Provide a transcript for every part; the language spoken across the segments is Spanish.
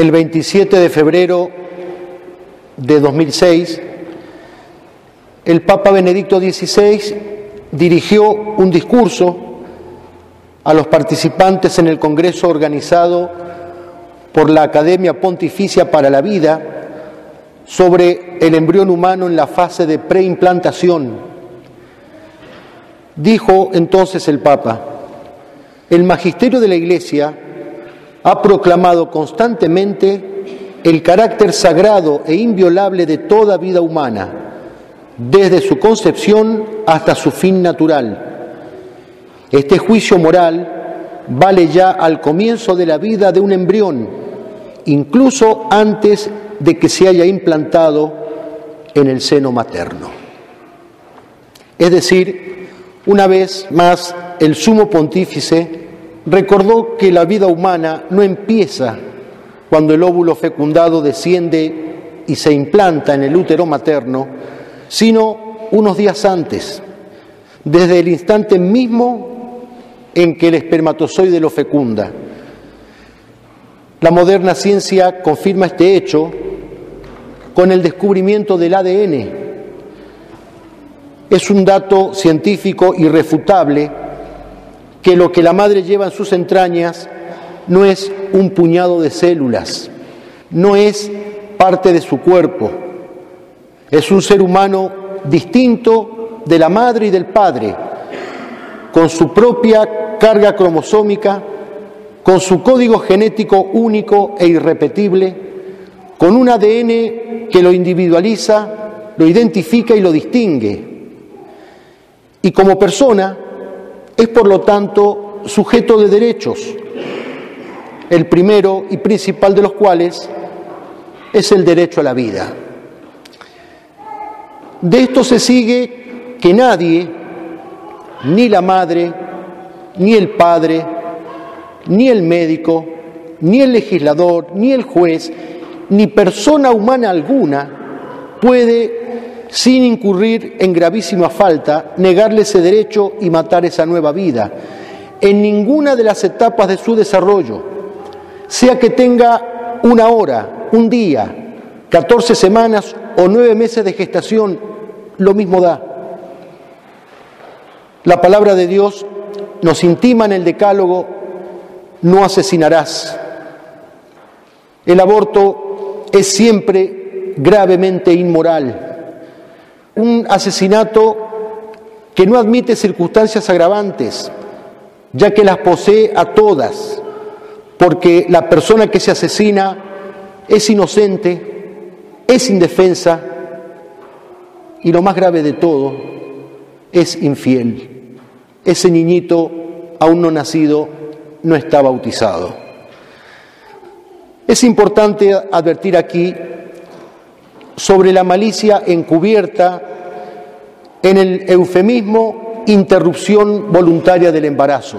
el 27 de febrero de 2006, el Papa Benedicto XVI dirigió un discurso a los participantes en el congreso organizado por la Academia Pontificia para la Vida sobre el embrión humano en la fase de preimplantación. Dijo entonces el Papa: el magisterio de la Iglesia ha proclamado constantemente el carácter sagrado e inviolable de toda vida humana, desde su concepción hasta su fin natural. Este juicio moral vale ya al comienzo de la vida de un embrión, incluso antes de que se haya implantado en el seno materno. Es decir, una vez más, el Sumo Pontífice recordó que la vida humana no empieza cuando el óvulo fecundado desciende y se implanta en el útero materno, sino unos días antes, desde el instante mismo en que el espermatozoide lo fecunda. La moderna ciencia confirma este hecho con el descubrimiento del ADN. Es un dato científico irrefutable que lo que la madre lleva en sus entrañas no es un puñado de células, no es parte de su cuerpo, es un ser humano distinto de la madre y del padre, con su propia carga cromosómica, con su código genético único e irrepetible, con un ADN que lo individualiza, lo identifica y lo distingue. Y como persona, es por lo tanto sujeto de derechos, el primero y principal de los cuales es el derecho a la vida. De esto se sigue que nadie, ni la madre, ni el padre, ni el médico, ni el legislador, ni el juez, ni persona humana alguna puede, sin incurrir en gravísima falta, negarle ese derecho y matar esa nueva vida, en ninguna de las etapas de su desarrollo, sea que tenga una hora, un día, 14 semanas o 9 meses de gestación, lo mismo da. La palabra de Dios nos intima en el Decálogo: no asesinarás. El aborto es siempre gravemente inmoral. Un asesinato que no admite circunstancias agravantes, ya que las posee a todas, porque la persona que se asesina es inocente, es indefensa y, lo más grave de todo, es infiel. Ese niñito aún no nacido no está bautizado. Es importante advertir aquí sobre la malicia encubierta en el eufemismo interrupción voluntaria del embarazo.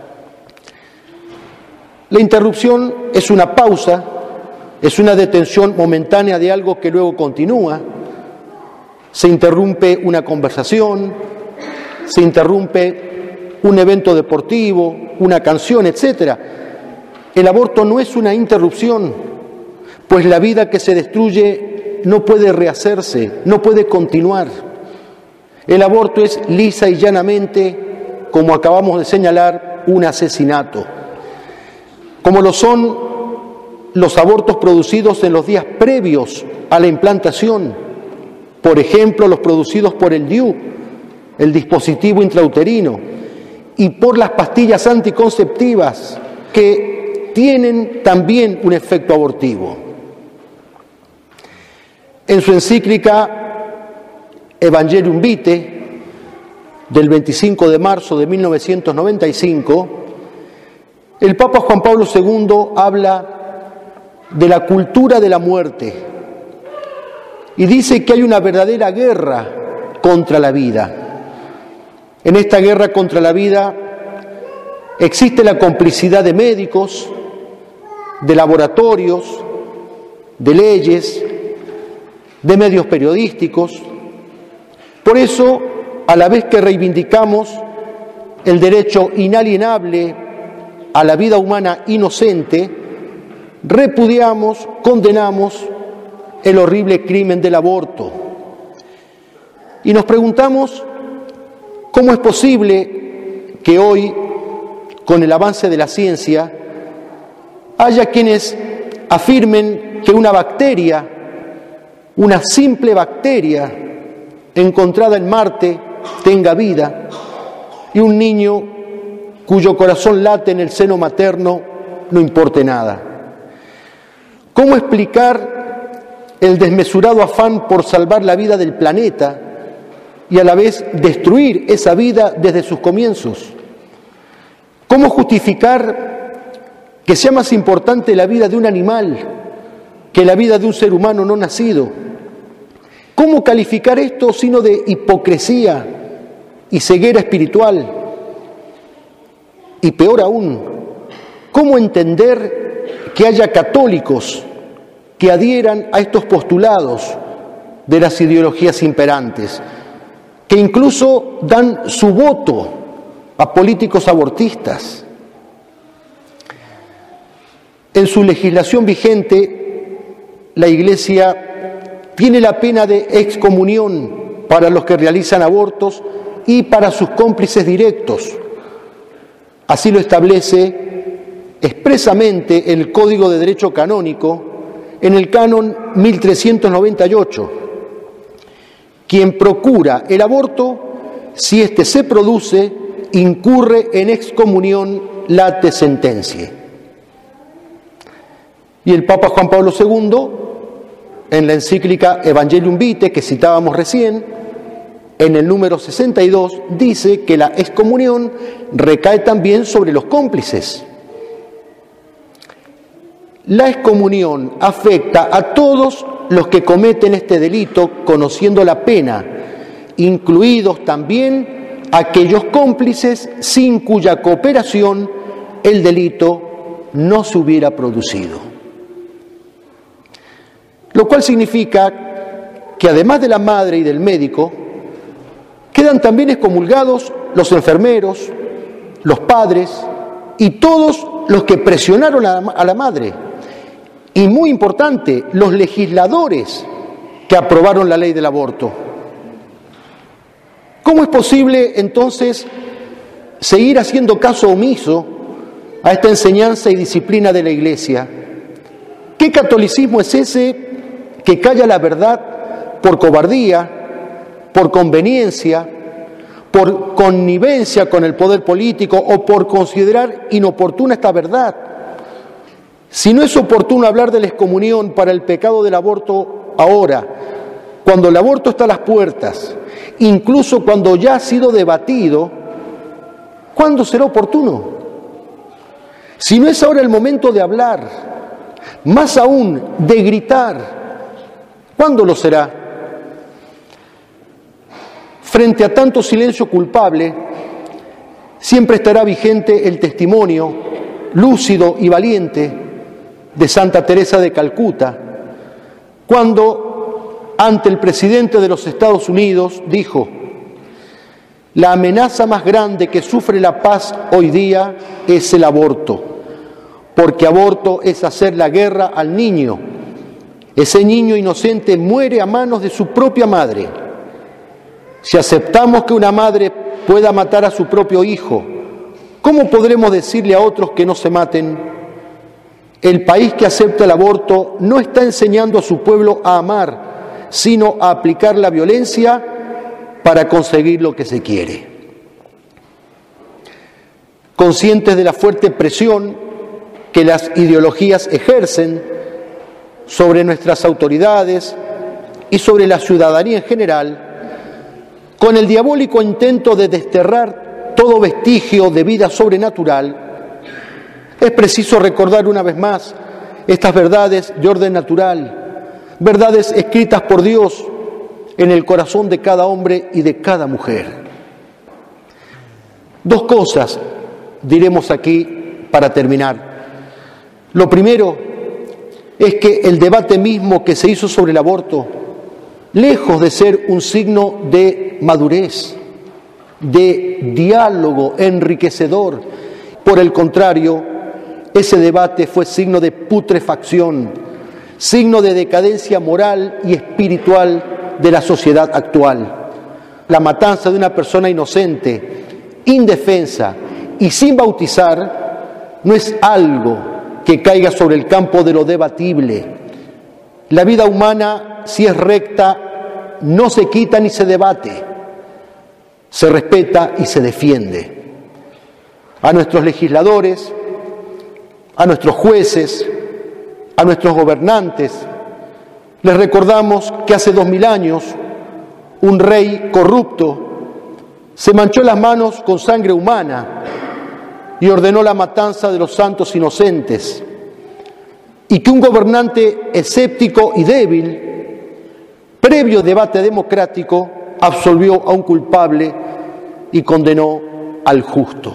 La interrupción es una pausa, es una detención momentánea de algo que luego continúa. Se interrumpe una conversación, se interrumpe un evento deportivo, una canción, etc. El aborto no es una interrupción, pues la vida que se destruye no puede rehacerse, no puede continuar. El aborto es lisa y llanamente, como acabamos de señalar, un asesinato. Como lo son los abortos producidos en los días previos a la implantación, por ejemplo, los producidos por el DIU, el dispositivo intrauterino, y por las pastillas anticonceptivas que tienen también un efecto abortivo. En su encíclica Evangelium Vitae, del 25 de marzo de 1995, el Papa Juan Pablo II habla de la cultura de la muerte y dice que hay una verdadera guerra contra la vida. En esta guerra contra la vida existe la complicidad de médicos, de laboratorios, de leyes, de medios periodísticos. Por eso, a la vez que reivindicamos el derecho inalienable a la vida humana inocente, repudiamos, condenamos el horrible crimen del aborto. Y nos preguntamos cómo es posible que hoy, con el avance de la ciencia, haya quienes afirmen que una bacteria, una simple bacteria encontrada en Marte, tenga vida, y un niño cuyo corazón late en el seno materno no importe nada. ¿Cómo explicar el desmesurado afán por salvar la vida del planeta y a la vez destruir esa vida desde sus comienzos? ¿Cómo justificar que sea más importante la vida de un animal que la vida de un ser humano no nacido? ¿Cómo calificar esto sino de hipocresía y ceguera espiritual? Y peor aún, ¿cómo entender que haya católicos que adhieran a estos postulados de las ideologías imperantes, que incluso dan su voto a políticos abortistas? En su legislación vigente, la Iglesia tiene la pena de excomunión para los que realizan abortos y para sus cómplices directos. Así lo establece expresamente el Código de Derecho Canónico en el Canon 1398. Quien procura el aborto, si éste se produce, incurre en excomunión late sentencia. Y el Papa Juan Pablo II, en la encíclica Evangelium Vitae, que citábamos recién, en el número 62, dice que la excomunión recae también sobre los cómplices. La excomunión afecta a todos los que cometen este delito conociendo la pena, incluidos también aquellos cómplices sin cuya cooperación el delito no se hubiera producido. Lo cual significa que además de la madre y del médico, quedan también excomulgados los enfermeros, los padres y todos los que presionaron a la madre. Y muy importante, los legisladores que aprobaron la ley del aborto. ¿Cómo es posible entonces seguir haciendo caso omiso a esta enseñanza y disciplina de la Iglesia? ¿Qué catolicismo es ese que calla la verdad por cobardía, por conveniencia, por connivencia con el poder político o por considerar inoportuna esta verdad? Si no es oportuno hablar de la excomunión para el pecado del aborto ahora, cuando el aborto está a las puertas, incluso cuando ya ha sido debatido, ¿cuándo será oportuno? Si no es ahora el momento de hablar, más aún de gritar, ¿cuándo lo será? Frente a tanto silencio culpable, siempre estará vigente el testimonio lúcido y valiente de Santa Teresa de Calcuta, cuando ante el presidente de los Estados Unidos dijo: la amenaza más grande que sufre la paz hoy día es el aborto, porque aborto es hacer la guerra al niño. Ese niño inocente muere a manos de su propia madre. Si aceptamos que una madre pueda matar a su propio hijo, ¿cómo podremos decirle a otros que no se maten? El país que acepta el aborto no está enseñando a su pueblo a amar, sino a aplicar la violencia para conseguir lo que se quiere. Conscientes de la fuerte presión que las ideologías ejercen sobre nuestras autoridades y sobre la ciudadanía en general, con el diabólico intento de desterrar todo vestigio de vida sobrenatural, es preciso recordar una vez más estas verdades de orden natural, verdades escritas por Dios en el corazón de cada hombre y de cada mujer. Dos cosas diremos aquí para terminar. Lo primero es que el debate mismo que se hizo sobre el aborto, lejos de ser un signo de madurez, de diálogo enriquecedor, por el contrario, ese debate fue signo de putrefacción, signo de decadencia moral y espiritual de la sociedad actual. La matanza de una persona inocente, indefensa y sin bautizar no es algo que caiga sobre el campo de lo debatible. La vida humana, si es recta, no se quita ni se debate, se respeta y se defiende. A nuestros legisladores, a nuestros jueces, a nuestros gobernantes, les recordamos que hace 2000 años un rey corrupto se manchó las manos con sangre humana y ordenó la matanza de los santos inocentes, y que un gobernante escéptico y débil, previo debate democrático, absolvió a un culpable y condenó al justo.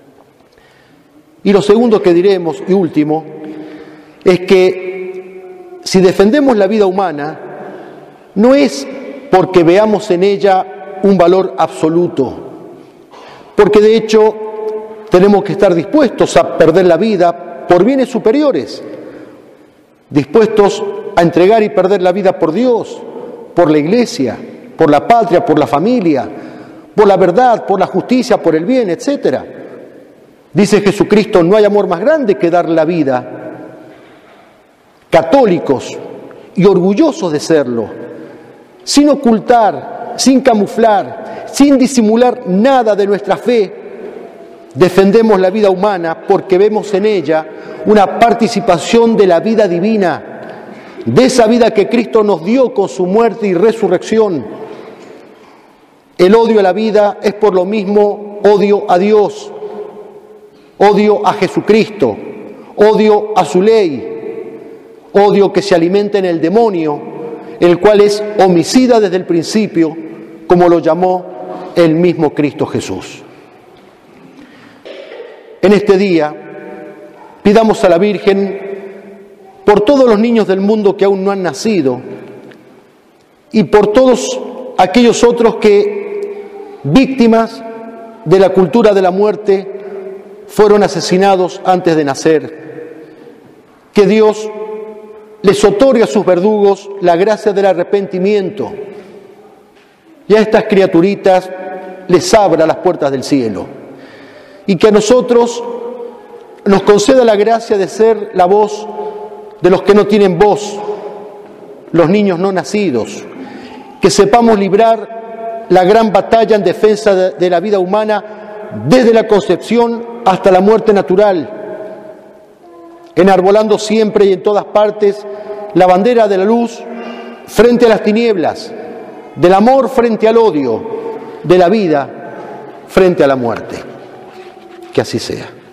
Y lo segundo que diremos, y último, es que si defendemos la vida humana, no es porque veamos en ella un valor absoluto, porque de hecho tenemos que estar dispuestos a perder la vida por bienes superiores, dispuestos a entregar y perder la vida por Dios, por la Iglesia, por la patria, por la familia, por la verdad, por la justicia, por el bien, etc. Dice Jesucristo, no hay amor más grande que dar la vida. Católicos y orgullosos de serlo, sin ocultar, sin camuflar, sin disimular nada de nuestra fe, defendemos la vida humana porque vemos en ella una participación de la vida divina, de esa vida que Cristo nos dio con su muerte y resurrección. El odio a la vida es por lo mismo odio a Dios, odio a Jesucristo, odio a su ley, odio que se alimenta en el demonio, el cual es homicida desde el principio, como lo llamó el mismo Cristo Jesús. En este día, pidamos a la Virgen por todos los niños del mundo que aún no han nacido y por todos aquellos otros que, víctimas de la cultura de la muerte, fueron asesinados antes de nacer. Que Dios les otorgue a sus verdugos la gracia del arrepentimiento y a estas criaturitas les abra las puertas del cielo. Y que a nosotros nos conceda la gracia de ser la voz de los que no tienen voz, los niños no nacidos, que sepamos librar la gran batalla en defensa de la vida humana desde la concepción hasta la muerte natural, enarbolando siempre y en todas partes la bandera de la luz frente a las tinieblas, del amor frente al odio, de la vida frente a la muerte. Que así sea.